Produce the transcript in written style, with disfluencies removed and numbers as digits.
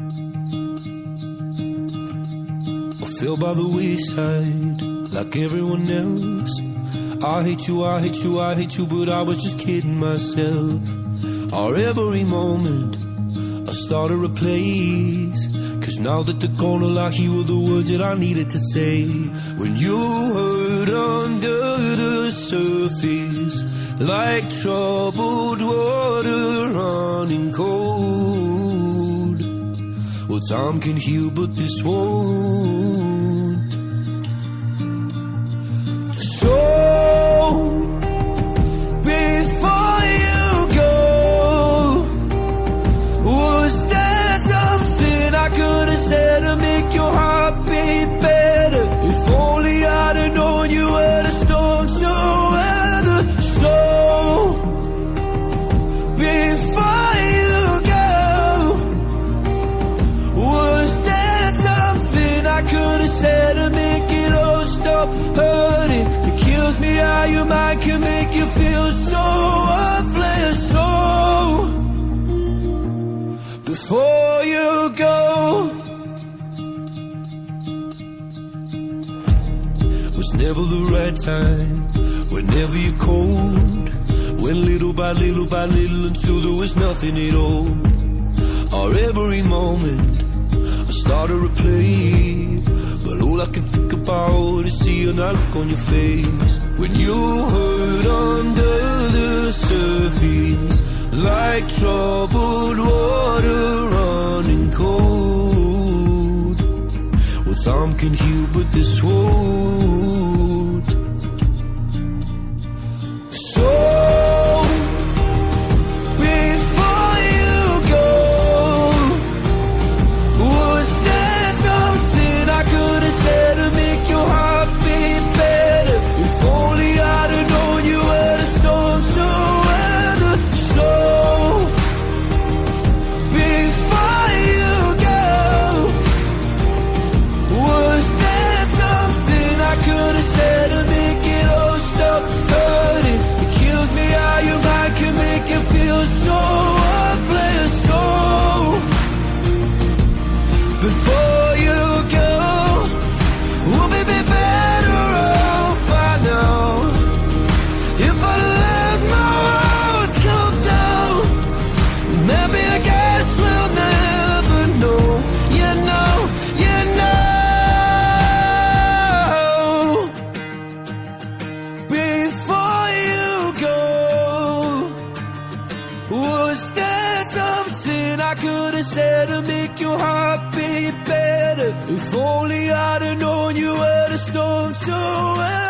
I fell by the wayside like everyone else. I hate you, I hate you, I hate you, but I was just kidding myself. Our every moment I started a place, 'cause now that they're gone, all I hear were the words that I needed to say. When you hurt under the surface, like troubled water running cold. Well, time can heal, but this won't. So before you go, was there something I could have said to make your heart beat better? If only I'd have known you were the storm to weather. So before you go, was there something I could have said to make it all stop hurting? It kills me how your mind can make you feel so worthless. So before you go, was never the right time, whenever you're cold. Went little by little by little until there was nothing at all. Our every moment I started to play, but all I can think about is seeing that look on your face. When you hurt under the surface, like troubled water running cold. Well, time can heal, but this won't. So before you go, was there something I could have said to make your heart beat better? If only I'd have known you were the storm to weather. So before you go, was there something I could have said to make it all stop hurting? It kills me how your mind can make you feel so worthless. So before you go, we'll be better off by now. If I let my walls come down, maybe I guess we'll never know. You know, you know. Before you go, was there something I could have said to make your heart beat better? If only I'd have known you were the storm to weather.